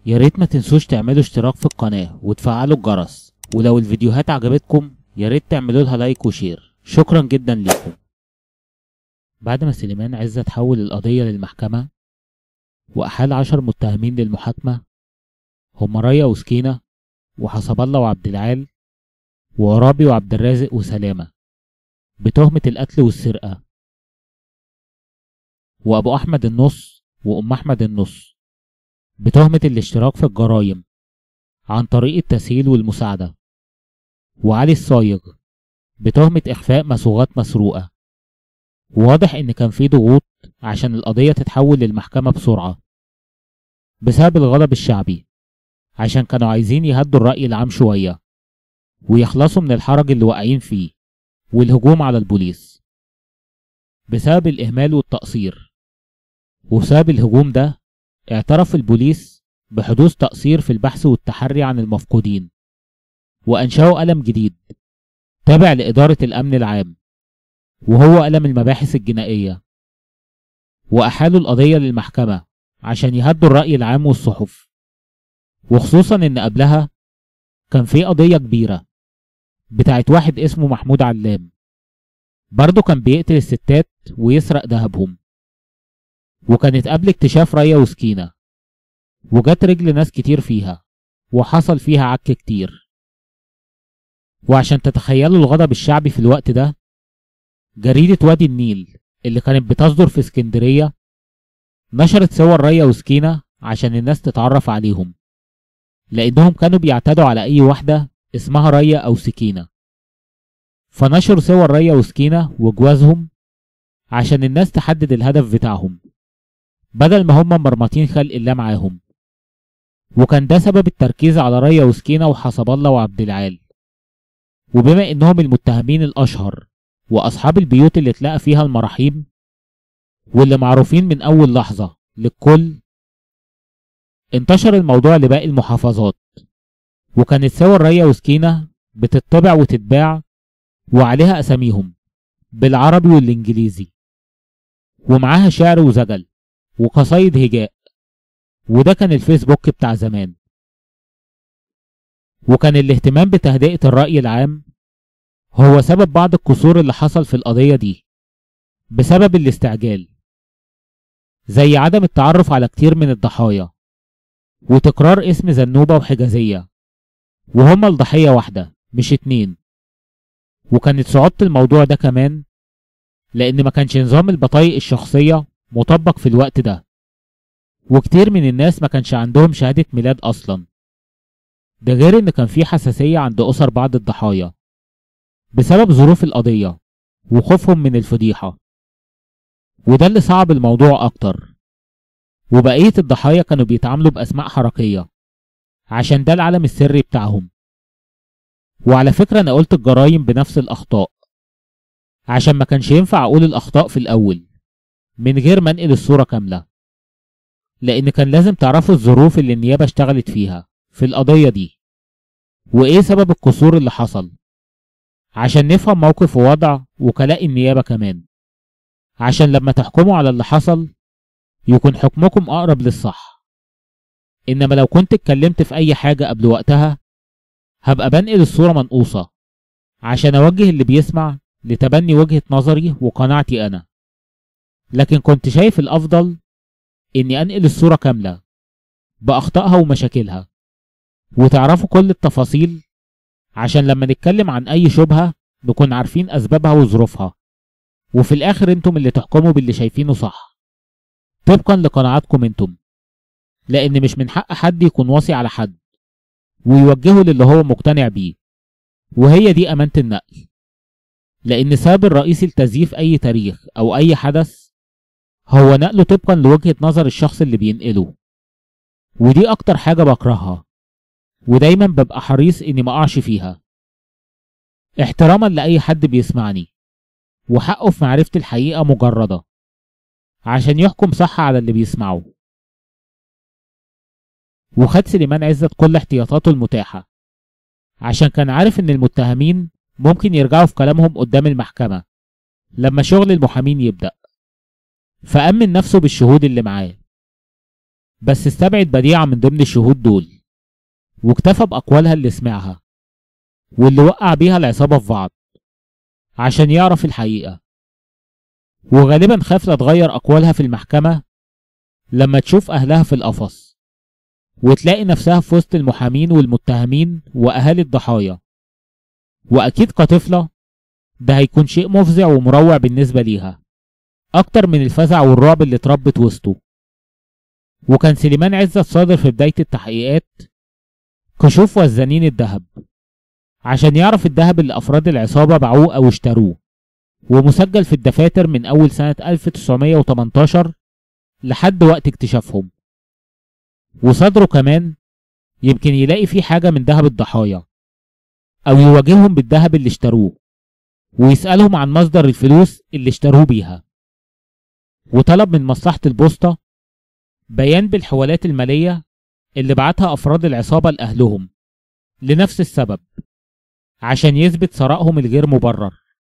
يا ريت ما تنسوش تعملوا اشتراك في القناة وتفعلوا الجرس، ولو الفيديوهات عجبتكم يا ريت تعملوا لها لايك وشير. شكرا جدا لكم. بعد ما سليمان عزت حول القضية للمحكمة وأحال 10 متهمين للمحاكمة، هم ريا وسكينة وحسب الله وعبد العال وعرابي وعبد الرازق وسلامة بتهمة القتل والسرقة، وأبو أحمد النص وأم أحمد النص بتهمة الاشتراك في الجرائم عن طريق التسهيل والمساعدة، وعلي الصايغ بتهمة إخفاء مسروقات مسروقة. وواضح إن كان في ضغوط عشان القضية تتحول للمحكمة بسرعة بسبب الغضب الشعبي، عشان كانوا عايزين يهدوا الرأي العام شوية ويخلصوا من الحرج اللي واقعين فيه والهجوم على البوليس بسبب الإهمال والتقصير. وبسبب الهجوم ده اعترف البوليس بحدوث تقصير في البحث والتحري عن المفقودين، وأنشأوا قلم جديد تابع لإدارة الأمن العام وهو قلم المباحث الجنائية، وأحالوا القضية للمحكمة عشان يهدوا الرأي العام والصحف. وخصوصا إن قبلها كان في قضية كبيرة بتاعت واحد اسمه محمود علام، برضه كان بيقتل الستات ويسرق دهبهم، وكانت قبل اكتشاف ريا وسكينة، وجت رجل ناس كتير فيها وحصل فيها عك كتير. وعشان تتخيلوا الغضب الشعبي في الوقت ده، جريدة وادي النيل اللي كانت بتصدر في اسكندرية نشرت صور ريا وسكينة عشان الناس تتعرف عليهم، لأنهم كانوا بيعتدوا على أي واحدة اسمها ريا أو سكينة، فنشروا صور ريا وسكينة وجوازهم عشان الناس تحدد الهدف بتاعهم بدل ما هم مرمطين خلق الله معاهم. وكان ده سبب التركيز على ريا وسكينة وحسب الله وعبد العال، وبما انهم المتهمين الاشهر واصحاب البيوت اللي اتلقى فيها المراحيم واللي معروفين من اول لحظة للكل، انتشر الموضوع لباقي المحافظات، وكانت صور ريا وسكينة بتطبع وتتباع وعليها اساميهم بالعربي والانجليزي، ومعاها شعر وزجل وقصايد هجاء. وده كان الفيسبوك بتاع زمان. وكان الاهتمام بتهدئة الرأي العام هو سبب بعض الكسور اللي حصل في القضية دي بسبب الاستعجال، زي عدم التعرف على كتير من الضحايا وتكرار اسم زنوبة وحجازية وهما الضحية واحدة مش 2. وكانت صعوبة الموضوع ده كمان لأن ما كانش نظام البطايق الشخصية مطبق في الوقت ده، وكتير من الناس ما كانش عندهم شهادة ميلاد أصلا. ده غير إن كان في حساسية عند أسر بعض الضحايا بسبب ظروف القضية وخوفهم من الفضيحة، وده اللي صعب الموضوع أكتر. وبقية الضحايا كانوا بيتعاملوا بأسماء حركية عشان ده العالم السري بتاعهم. وعلى فكرة أنا قلت الجرايم بنفس الأخطاء عشان ما كانش ينفع أقول الأخطاء في الأول من غير ما أنقل الصورة كاملة، لأن كان لازم تعرفوا الظروف اللي النيابة اشتغلت فيها في القضية دي وإيه سبب القصور اللي حصل، عشان نفهم موقف ووضع وكلاء النيابة كمان، عشان لما تحكموا على اللي حصل يكون حكمكم أقرب للصح. إنما لو كنت اتكلمت في أي حاجة قبل وقتها هبقى بنقل الصورة منقوصة عشان أوجه اللي بيسمع لتبني وجهة نظري وقناعتي أنا، لكن كنت شايف الأفضل إني أنقل الصورة كاملة بأخطائها ومشاكلها وتعرفوا كل التفاصيل، عشان لما نتكلم عن أي شبهة نكون عارفين أسبابها وظروفها، وفي الآخر انتم اللي تحكموا باللي شايفينه صح طبقا لقناعاتكم انتم، لأن مش من حق حد يكون واصي على حد ويوجهه للي هو مقتنع بيه، وهي دي أمانة النقل. لأن السبب الرئيسي لتزييف أي تاريخ أو أي حدث هو نقله طبقا لوجهة نظر الشخص اللي بينقله، ودي أكتر حاجة بكرهها ودايما ببقى حريص إني ما أقعش فيها، احتراما لأي حد بيسمعني وحقه في معرفة الحقيقة مجردة عشان يحكم صح على اللي بيسمعه. وخد سليمان عزت كل احتياطاته المتاحة عشان كان عارف إن المتهمين ممكن يرجعوا في كلامهم قدام المحكمة لما شغل المحامين يبدأ، فأمن نفسه بالشهود اللي معاه بس استبعد بديعة من ضمن الشهود دول، واكتفى بأقوالها اللي سمعها واللي وقع بيها العصابة في بعض عشان يعرف الحقيقة. وغالبا خاف لا تغير أقوالها في المحكمة لما تشوف أهلها في القفص وتلاقي نفسها في وسط المحامين والمتهمين وأهالي الضحايا. وأكيد كطفلة ده هيكون شيء مفزع ومروع بالنسبة ليها أكتر من الفزع والرعب اللي اتربت وسطه. وكان سليمان عزت صادر في بداية التحقيقات كشوف وزنين الذهب عشان يعرف الذهب اللي أفراد العصابة باعوه أو اشتروه، ومسجل في الدفاتر من أول سنة 1918 لحد وقت اكتشافهم. وصدره كمان يمكن يلاقي فيه حاجة من ذهب الضحايا أو يواجههم بالذهب اللي اشتروه ويسألهم عن مصدر الفلوس اللي اشتروه بيها. وطلب من مصلحة البوسطة بيان بالحوالات المالية اللي بعتها أفراد العصابة لأهلهم لنفس السبب عشان يثبت ثرائهم الغير مبرر.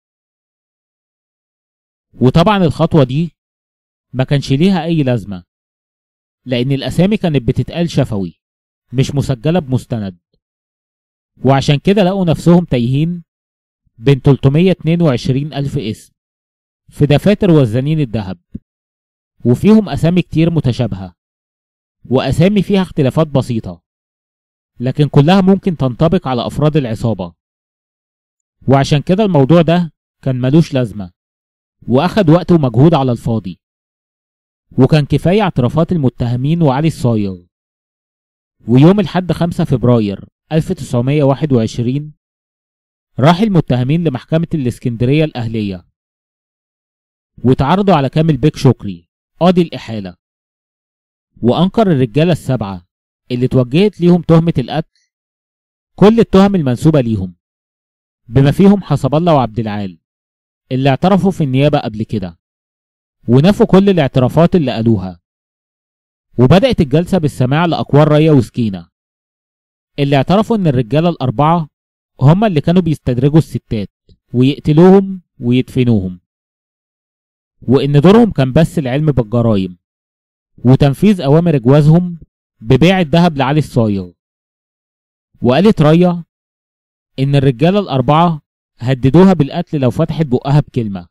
وطبعا الخطوة دي ما كانش ليها أي لازمة لأن الأسامي كانت بتتقال شفوي مش مسجلة بمستند، وعشان كده لقوا نفسهم تايهين بين 322 ألف اسم في دفاتر وزنين الذهب، وفيهم أسامي كتير متشابهة وأسامي فيها اختلافات بسيطة لكن كلها ممكن تنطبق على أفراد العصابة. وعشان كده الموضوع ده كان ملوش لازمة وأخد وقت ومجهود على الفاضي، وكان كفاية اعترافات المتهمين وعلي الصايغ. ويوم الحد 5 فبراير 1921 راح المتهمين لمحكمة الإسكندرية الأهلية وتعرضوا على كامل بيك شكري قاضي الإحالة، وأنكر الرجالة السبعة اللي توجهت ليهم تهمة القتل كل التهم المنسوبة ليهم بما فيهم حسب الله وعبد العال اللي اعترفوا في النيابة قبل كده، ونفوا كل الاعترافات اللي قالوها. وبدأت الجلسة بالسماع لأقوال ريا وسكينة اللي اعترفوا إن الرجالة الأربعة هما اللي كانوا بيستدرجوا الستات ويقتلوهم ويدفنوهم، وإن دورهم كان بس العلم بالجرائم وتنفيذ أوامر جوازهم ببيع الذهب لعلي الصايغ. وقالت ريا إن الرجالة الأربعة هددوها بالقتل لو فتحت بقها بكلمة.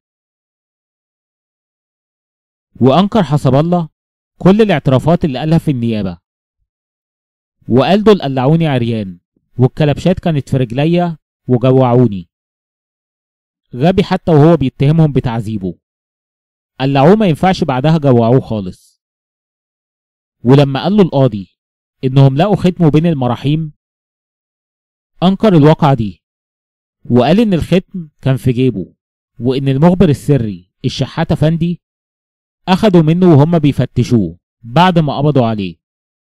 وأنكر حسب الله كل الاعترافات اللي قالها في النيابة، وقال دول قلعوني عريان والكلبشات كانت في رجليا وجوعوني. غبي حتى وهو بيتهمهم بتعذيبه، قلعوه ما ينفعش بعدها جوعوه خالص. ولما قال له القاضي إنهم لقوا ختمه بين المراحيم أنكر الواقعة دي وقال إن الختم كان في جيبه، وإن المخبر السري الشحات أفندي أخدوا منه وهم بيفتشوه بعد ما قبضوا عليه.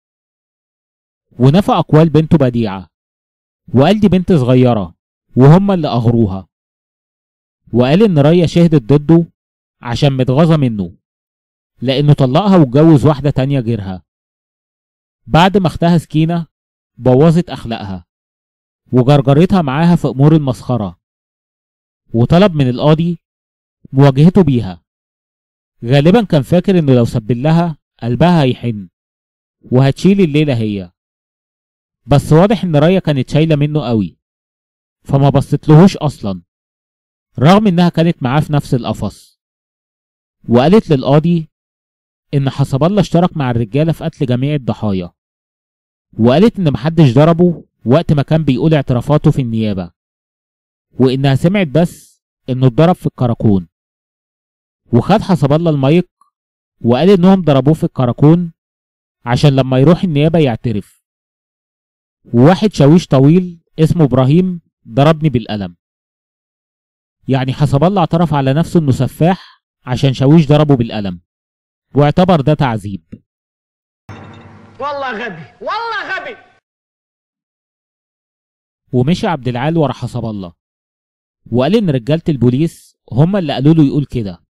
ونفى أقوال بنته بديعة وقال دي بنت صغيرة وهم اللي أغروها، وقال إن ريا شهدت ضده عشان متغاظة منه لأنه طلقها واتجوز واحدة تانية غيرها بعد ما اختها سكينة بوظت أخلاقها وجرجرتها معاها في أمور المسخرة. وطلب من القاضي مواجهته بيها، غالبا كان فاكر إنه لو سبل لها قلبها هيحن وهتشيل الليلة هي، بس واضح إن ريا كانت شايلة منه قوي فما بصتلهوش أصلا رغم إنها كانت معاه في نفس القفص. وقالت للقاضي إن حسب الله اشترك مع الرجالة في قتل جميع الضحايا، وقالت إن محدش ضربه وقت ما كان بيقول اعترافاته في النيابة، وإنها سمعت بس إنه اتضرب في الكراكون. وخد حسب الله المايك وقال إنهم ضربوه في الكراكون عشان لما يروح النيابة يعترف، وواحد شاويش طويل اسمه إبراهيم ضربني بالقلم. يعني حسب الله اعترف على نفسه إنه سفاح عشان شاويش ضربه بالقلم واعتبر ده تعذيب. والله غبي والله غبي. ومشي عبد العال ورا حسب الله وقال إن رجالة البوليس هم اللي قالوا له يقول كده،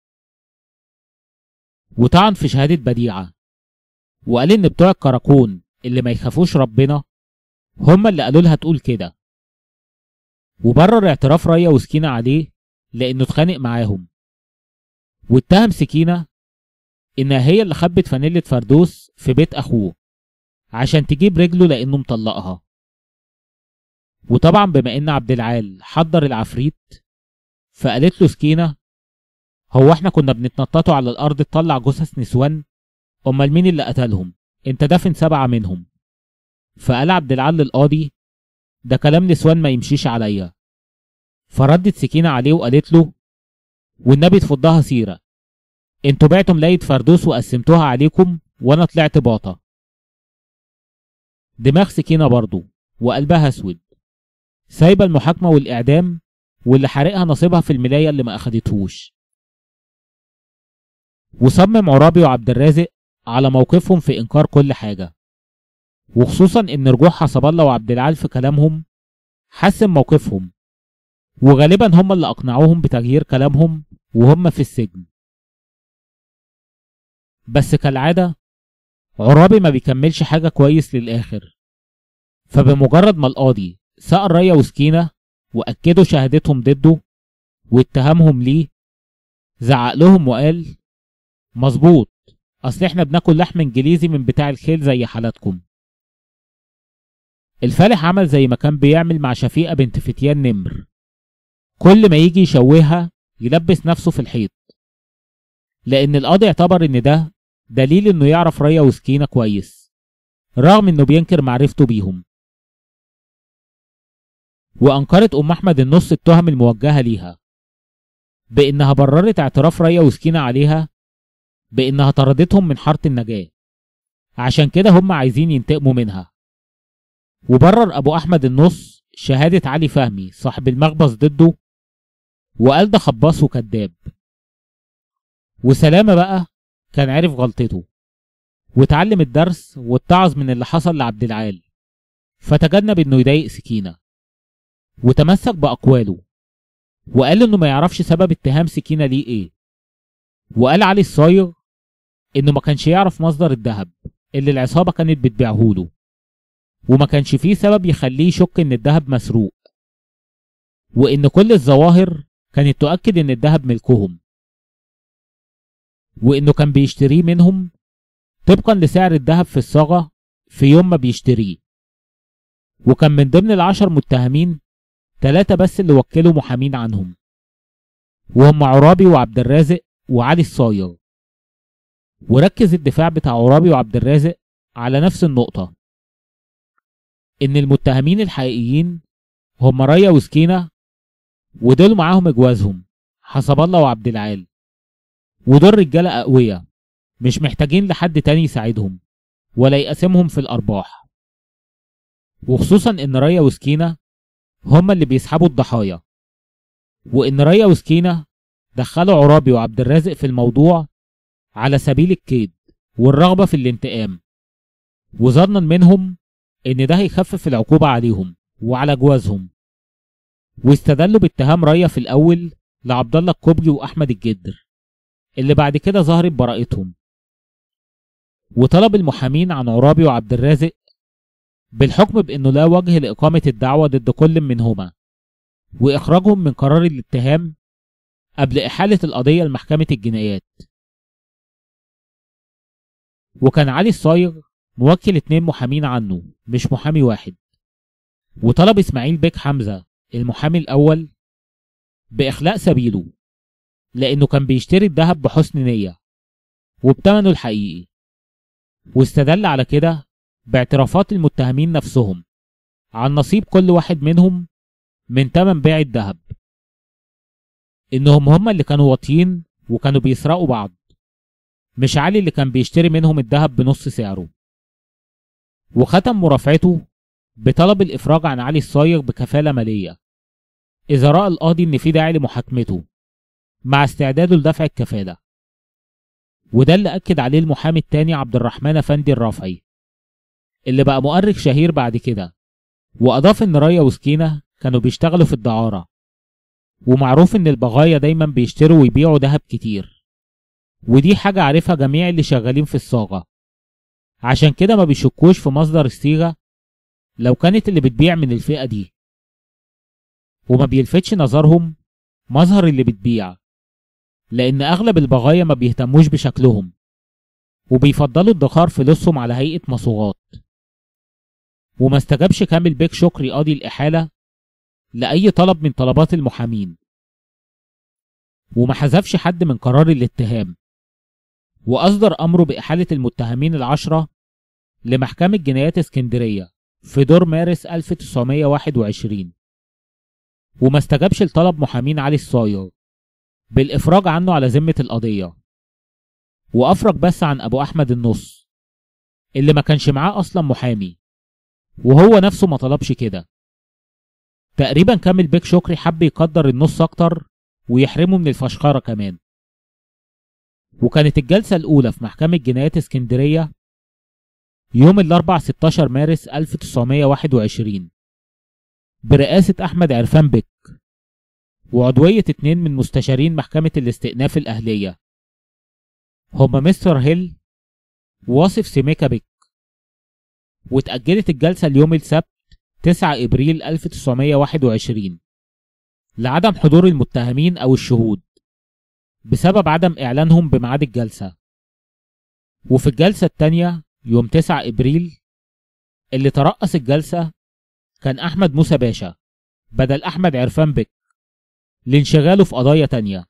وطعن في شهادة بديعة وقال إن بتوع الكراكون اللي ما يخافوش ربنا هم اللي قالوا لها تقول كده، وبرر اعتراف ريا وسكينة عليه لأنه اتخانق معاهم. واتهم سكينة إنها هي اللي خبت فانيلة فردوس في بيت أخوه عشان تجيب رجله لأنه مطلقها. وطبعا بما إن عبد العال حضر العفريت، فقالت له سكينة: هو احنا كنا بنتنططوا على الأرض تطلع جثث نسوان؟ أمال مين اللي قتلهم؟ انت دافن 7 منهم. فقال عبد العال للقاضي: ده كلام نسوان ما يمشيش عليا. فردت سكينة عليه وقالت له: والنبي تفضها سيرة، انتوا بعتم ليلة فردوس وقسمتوها عليكم وانا طلعت باطة. دماغ سكينة برضو وقلبها اسود، سايبة المحاكمة والإعدام، واللي حارقها نصيبها في الملاية اللي ما أخدتهوش. وصمم عرابي وعبد الرازق على موقفهم في إنكار كل حاجة، وخصوصا إن رجوع حسب الله وعبد العال في كلامهم حسن موقفهم، وغالبا هم اللي أقنعوهم بتغيير كلامهم وهم في السجن. بس كالعادة عرابي ما بيكملش حاجة كويس للآخر، فبمجرد ما القاضي سأل ريا وسكينة وأكدوا شهادتهم ضده واتهامهم ليه، زعق لهم وقال: مظبوط، أصل احنا بناكل لحم انجليزي من بتاع الخيل زي حالاتكم. الفالح عمل زي ما كان بيعمل مع شفيقة بنت فتيان نمر، كل ما يجي يشوهها يلبس نفسه في الحيط، لأن القاضي اعتبر إن ده دليل إنه يعرف ريا وسكينة كويس رغم إنه بينكر معرفته بيهم. وأنكرت أم أحمد النص التهم الموجهة ليها بإنها بررت اعتراف ريا وسكينة عليها بإنها طردتهم من حارة النجاة، عشان كده هم عايزين ينتقموا منها. وبرر أبو أحمد النص شهادة علي فهمي صاحب المخبز ضده، وقال ده خباص وكذاب. وسلامة بقى كان عارف غلطته واتعلم الدرس واتعظ من اللي حصل لعبد العال، فتجنب إنه يضايق سكينة وتمسك بأقواله، وقال إنه ما يعرفش سبب اتهام سكينة ليه إيه. وقال علي الصايغ إنه ما كانش يعرف مصدر الذهب اللي العصابة كانت بتبيعهوله، وما كانش فيه سبب يخليه يشك إن الذهب مسروق، وإن كل الظواهر كانت تؤكد إن الذهب ملكهم، وإنه كان بيشتريه منهم طبقا لسعر الذهب في الصاغة في يوم ما بيشتريه. وكان من ضمن ال10 متهمين 3 بس اللي وكلوا محامين عنهم، وهم عرابي وعبد الرازق وعلي الصايغ. وركز الدفاع بتاع عرابي وعبد الرازق على نفس النقطة، إن المتهمين الحقيقيين هم ريا وسكينة، ودول معاهم اجوازهم حسب الله وعبد العال، ودول رجالة أقوياء مش محتاجين لحد تاني يساعدهم ولا يقسمهم في الأرباح، وخصوصا إن ريا وسكينة هم اللي بيسحبوا الضحايا، وإن ريا وسكينة دخلوا عرابي وعبد الرازق في الموضوع على سبيل الكيد والرغبة في الانتقام، وظنا منهم إن ده هيخفف العقوبة عليهم وعلى جوازهم. واستدلوا باتهام ريا في الأول لعبد الله الكوبري وأحمد الجدر اللي بعد كده ظهرت براءتهم. وطلب المحامين عن عرابي وعبد الرازق بالحكم بأنه لا وجه لإقامة الدعوة ضد كل منهما، وإخراجهم من قرار الاتهام قبل إحالة القضية لمحكمة الجنايات. وكان علي الصايغ موكل 2 محامين عنه مش محامي واحد، وطلب إسماعيل بيك حمزة المحامي الأول بإخلاء سبيله، لأنه كان بيشتري الذهب بحسن نية وبتمنه الحقيقي، واستدل على كده باعترافات المتهمين نفسهم عن نصيب كل واحد منهم من تمن بيع الذهب، إنهم هم اللي كانوا واطيين وكانوا بيسرقوا بعض، مش علي اللي كان بيشتري منهم الذهب بنص سعره. وختم مرافعته بطلب الإفراج عن علي الصايغ بكفالة مالية إذا رأى القاضي إن في داعي لمحاكمته، مع استعداده لدفع الكفالة. وده اللي أكد عليه المحامي التاني عبد الرحمن أفندي الرافعي اللي بقى مؤرخ شهير بعد كده، وأضاف إن ريا وسكينة كانوا بيشتغلوا في الدعارة، ومعروف إن البغايا دايما بيشتروا ويبيعوا دهب كتير، ودي حاجة عارفها جميع اللي شغالين في الصاغة، عشان كده ما بيشكوش في مصدر الصيغة لو كانت اللي بتبيع من الفئة دي، وما بيلفتش نظرهم مظهر اللي بتبيع، لأن أغلب البغايا ما بيهتموش بشكلهم وبيفضلوا ادخار فلوسهم على هيئة مصوغات. وما استجابش كامل بيك شكري قاضي الإحالة لأي طلب من طلبات المحامين، وما حذفش حد من قرار الاتهام، وأصدر أمره بإحالة المتهمين ال10 لمحكمة جنايات اسكندرية في دور مارس 1921. وما استجابش لطلب محامين علي الصايغ بالإفراج عنه على ذمة القضية، وأفرج بس عن أبو أحمد النص اللي ما كانش معاه أصلا محامي، وهو نفسه ما طلبش كده. تقريبا كامل بيك شكري حب يقدر النص أكتر ويحرمه من الفشخرة كمان. وكانت الجلسة الأولى في محكمة جنايات اسكندرية يوم الأربع 16 مارس 1921 برئاسة أحمد عرفان بك، وعضوية 2 من مستشارين محكمة الاستئناف الأهلية هما مستر هيل وواصف سميكا بك. واتأجلت الجلسة اليوم السبت 9 إبريل 1921 لعدم حضور المتهمين أو الشهود بسبب عدم إعلانهم بميعاد الجلسة. وفي الجلسة الثانية يوم 9 إبريل اللي ترأس الجلسة كان أحمد موسى باشا بدل أحمد عرفان بك لانشغاله في قضايا تانية.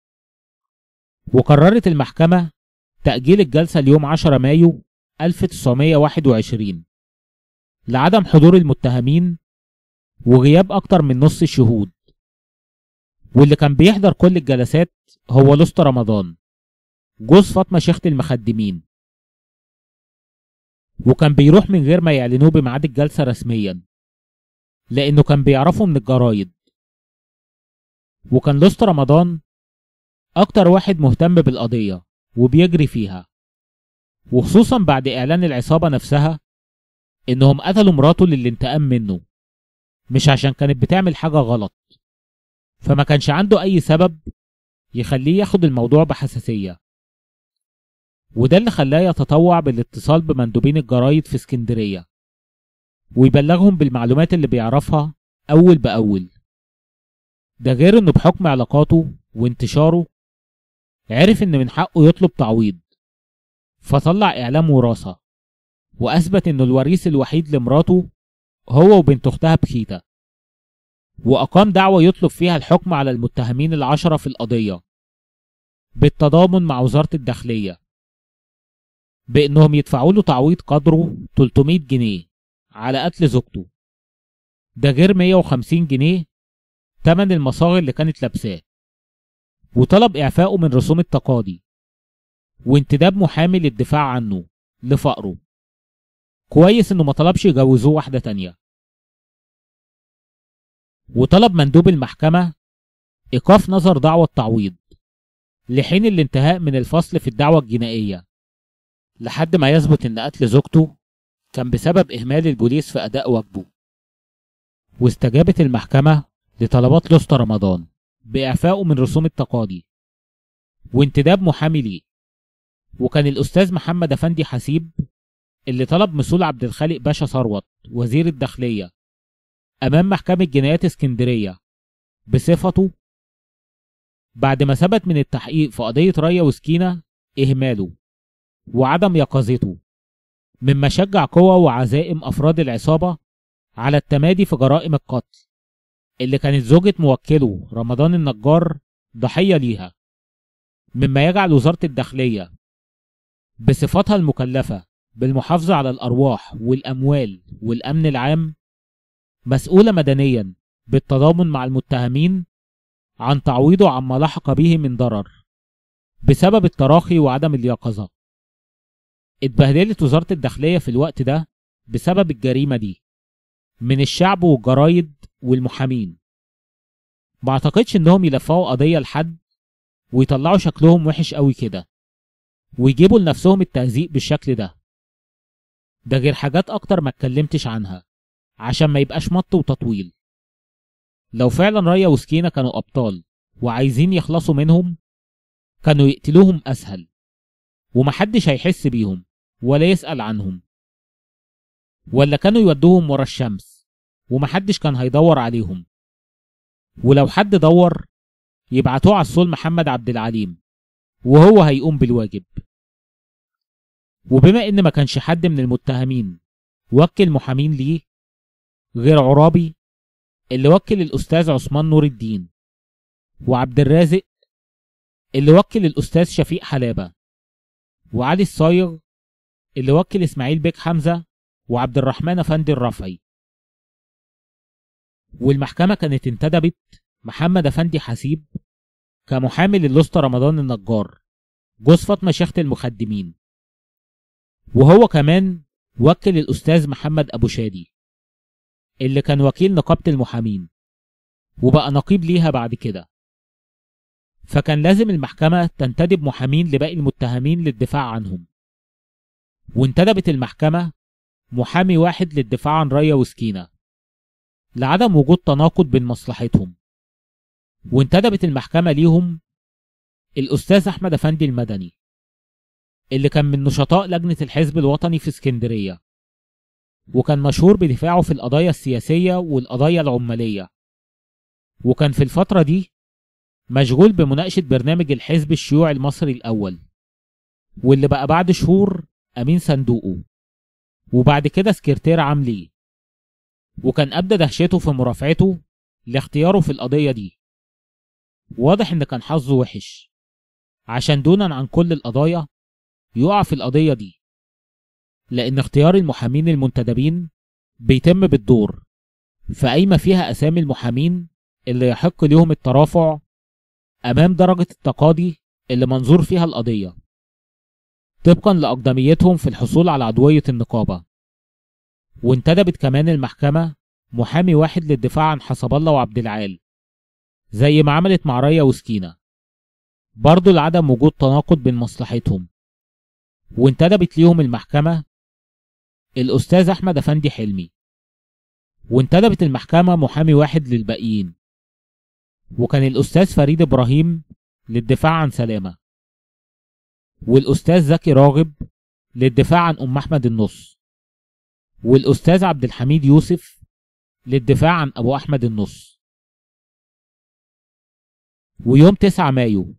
وقررت المحكمة تأجيل الجلسة اليوم 10 مايو 1921 لعدم حضور المتهمين وغياب أكتر من نص الشهود. واللي كان بيحضر كل الجلسات هو لست رمضان جوز فاطمة شيخة المخدمين، وكان بيروح من غير ما يعلنوه بميعاد الجلسة رسميا لأنه كان بيعرفه من الجرايد. وكان لست رمضان أكتر واحد مهتم بالقضية وبيجري فيها، وخصوصا بعد إعلان العصابة نفسها إنهم قتلوا مراته للانتقام منه، مش عشان كانت بتعمل حاجة غلط. فما كانش عنده أي سبب يخليه ياخد الموضوع بحساسية، وده اللي خلاه يتطوع بالاتصال بمندوبين الجرايد في اسكندرية ويبلغهم بالمعلومات اللي بيعرفها أول بأول. ده غير إنه بحكم علاقاته وانتشاره عرف إن من حقه يطلب تعويض، فطلع إعلام وراثة وأثبت إنه الوريث الوحيد لمراته هو وبنت أختها بخيتة، وأقام دعوة يطلب فيها الحكم على المتهمين ال10 في القضية بالتضامن مع وزارة الداخلية بإنهم يدفعوا له تعويض قدره 300 جنيه على قتل زوجته، ده غير 150 جنيه تمن المصاغ اللي كانت لابساه. وطلب إعفائه من رسوم التقاضي وانتداب محامي للدفاع عنه لفقره. كويس إنه ما طلبش يجوزوه واحدة تانية. وطلب مندوب المحكمة إيقاف نظر دعوى التعويض لحين الانتهاء من الفصل في الدعوة الجنائية لحد ما يثبت إن قتل زوجته كان بسبب إهمال البوليس في أداء واجبه. واستجابت المحكمة لطلبات لست رمضان بإعفائه من رسوم التقاضي وانتداب محامي ليه. وكان الأستاذ محمد أفندي حسيب اللي طلب مسؤول عبد الخالق باشا ثروت وزير الداخلية أمام محكمة جنايات اسكندرية بصفته بعد ما ثبت من التحقيق في قضية ريا وسكينة إهماله وعدم يقظته، مما شجع قوة وعزائم أفراد العصابة على التمادي في جرائم القتل اللي كانت زوجة موكله رمضان النجار ضحية ليها، مما يجعل وزارة الداخلية بصفتها المكلفة بالمحافظة على الأرواح والأموال والأمن العام مسؤولة مدنيا بالتضامن مع المتهمين عن تعويضه عما لحق به من ضرر بسبب التراخي وعدم اليقظة. اتبهدلت وزارة الداخلية في الوقت ده بسبب الجريمة دي من الشعب والجرايد والمحامين. ما اعتقدش انهم يلفقوا قضية لحد ويطلعوا شكلهم وحش قوي كده ويجيبوا لنفسهم التهزيق بالشكل ده. ده غير حاجات اكتر ما اتكلمتش عنها عشان ما يبقاش مط وتطويل. لو فعلا ريا وسكينة كانوا ابطال وعايزين يخلصوا منهم كانوا يقتلوهم اسهل ومحدش هيحس بيهم ولا يسأل عنهم، ولا كانوا يودوهم ورا الشمس ومحدش كان هيدور عليهم، ولو حد دور يبعتوه على الصول محمد عبد العليم وهو هيقوم بالواجب. وبما ان ما كانش حد من المتهمين وكل محامين ليه غير عرابي اللي وكل الأستاذ عثمان نور الدين، وعبد الرازق اللي وكل الأستاذ شفيق حلابة، وعلي الصايغ اللي وكل إسماعيل بيك حمزة وعبد الرحمن أفندي الرفعي. والمحكمة كانت انتدبت محمد أفندي حسيب كمحامي للأسطى رمضان النجار جوز فاطمة شيخة المخدمين، وهو كمان وكل الأستاذ محمد أبو شادي اللي كان وكيل نقابة المحامين وبقى نقيب ليها بعد كده. فكان لازم المحكمة تنتدب محامين لباقي المتهمين للدفاع عنهم، وانتدبت المحكمة محامي واحد للدفاع عن ريا وسكينة لعدم وجود تناقض بين مصلحتهم، وانتدبت المحكمة ليهم الأستاذ أحمد أفندي المدني اللي كان من نشطاء لجنة الحزب الوطني في اسكندرية، وكان مشهور بدفاعه في القضايا السياسية والقضايا العمالية، وكان في الفترة دي مشغول بمناقشة برنامج الحزب الشيوعي المصري الأول واللي بقى بعد شهور أمين صندوقه وبعد كده سكرتير عام ليه، وكان أبدى دهشته في مرافعته لاختياره في القضية دي. واضح إن كان حظه وحش عشان دونا عن كل القضايا يقع في القضية دي، لأن اختيار المحامين المنتدبين بيتم بالدور في قايمة فيها أسامي المحامين اللي يحق ليهم الترافع أمام درجة التقاضي اللي منظور فيها القضية طبقا لأقدميتهم في الحصول على عضوية النقابة. وانتدبت كمان المحكمة محامي واحد للدفاع عن حسب الله وعبد العال زي ما عملت مع ريا وسكينة برضو لعدم وجود تناقض بين مصلحتهم، وانتدبت ليهم المحكمة الأستاذ أحمد أفندي حلمي، وانتدبت المحكمة محامي واحد للباقيين وكان الأستاذ فريد إبراهيم للدفاع عن سلامة، والأستاذ زكي راغب للدفاع عن أم أحمد النص، والأستاذ عبد الحميد يوسف للدفاع عن أبو أحمد النص. ويوم 9 مايو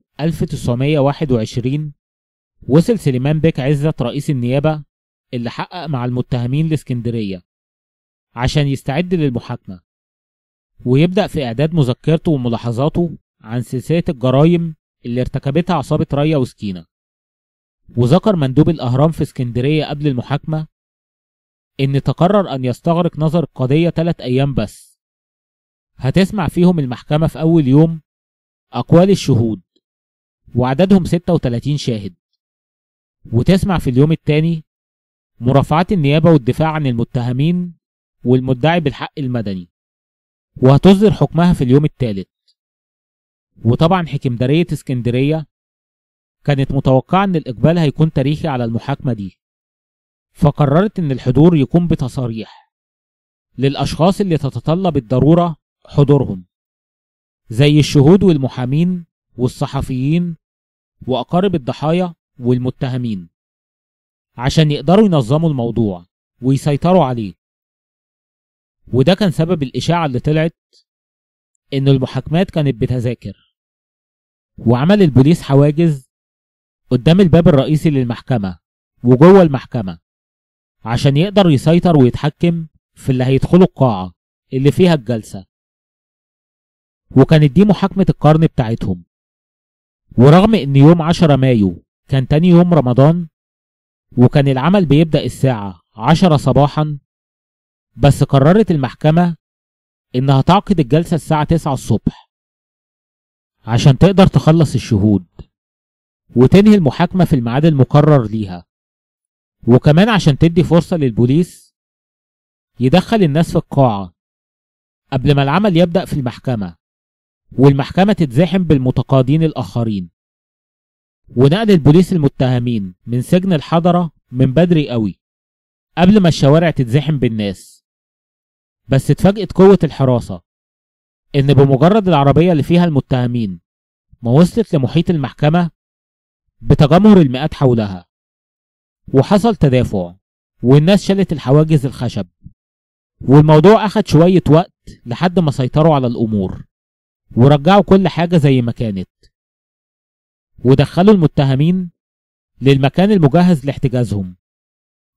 1921 وصل سليمان بيك عزت رئيس النيابة اللي حقق مع المتهمين لاسكندرية عشان يستعد للمحاكمة ويبدأ في إعداد مذكرته وملاحظاته عن سلسلة الجرائم اللي ارتكبتها عصابة ريا وسكينة. وذكر مندوب الأهرام في اسكندرية قبل المحاكمة إن تقرر أن يستغرق نظر القضية 3 أيام بس، هتسمع فيهم المحكمة في أول يوم أقوال الشهود وعددهم 36 شاهد، وتسمع في اليوم الثاني مرافعات النيابة والدفاع عن المتهمين والمدعي بالحق المدني، وهتصدر حكمها في اليوم الثالث. وطبعا حكمدارية اسكندرية كانت متوقعة ان الإقبال هيكون تاريخي على المحاكمة دي، فقررت ان الحضور يكون بتصاريح للأشخاص اللي تتطلب الضرورة حضورهم زي الشهود والمحامين والصحفيين وأقارب الضحايا والمتهمين عشان يقدروا ينظموا الموضوع ويسيطروا عليه. وده كان سبب الإشاعة اللي طلعت إن المحاكمات كانت بتذاكر، وعمل البوليس حواجز قدام الباب الرئيسي للمحكمة وجوه المحكمة عشان يقدر يسيطر ويتحكم في اللي هيدخلوا القاعة اللي فيها الجلسة. وكانت دي محاكمة القرن بتاعتهم. ورغم إن يوم 10 مايو كان تاني يوم رمضان وكان العمل بيبدأ الساعة 10 صباحا، بس قررت المحكمة إنها تعقد الجلسة الساعة 9 الصبح عشان تقدر تخلص الشهود وتنهي المحاكمة في الميعاد المقرر ليها، وكمان عشان تدي فرصة للبوليس يدخل الناس في القاعة قبل ما العمل يبدأ في المحكمة والمحكمة تتزاحم بالمتقاضين الآخرين، ونقل البوليس المتهمين من سجن الحضرة من بدري قوي قبل ما الشوارع تتزاحم بالناس. بس اتفاجئت قوة الحراسة إن بمجرد العربية اللي فيها المتهمين ما وصلت لمحيط المحكمة بتجمهر المئات حولها، وحصل تدافع والناس شالت الحواجز الخشب، والموضوع أخد شوية وقت لحد ما سيطروا على الأمور ورجعوا كل حاجة زي ما كانت، ودخلوا المتهمين للمكان المجهز لاحتجازهم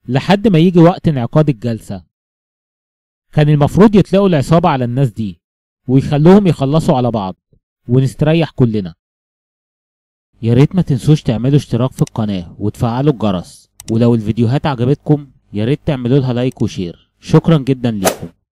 لحد ما يجي وقت انعقاد الجلسة. كان المفروض يطلقوا العصابة على الناس دي ويخلوهم يخلصوا على بعض ونستريح كلنا. يا ريت ما تنسوش تعملوا اشتراك في القناة وتفعلوا الجرس، ولو الفيديوهات عجبتكم يا ريت تعملوا لها لايك وشير. شكرا جدا ليكم.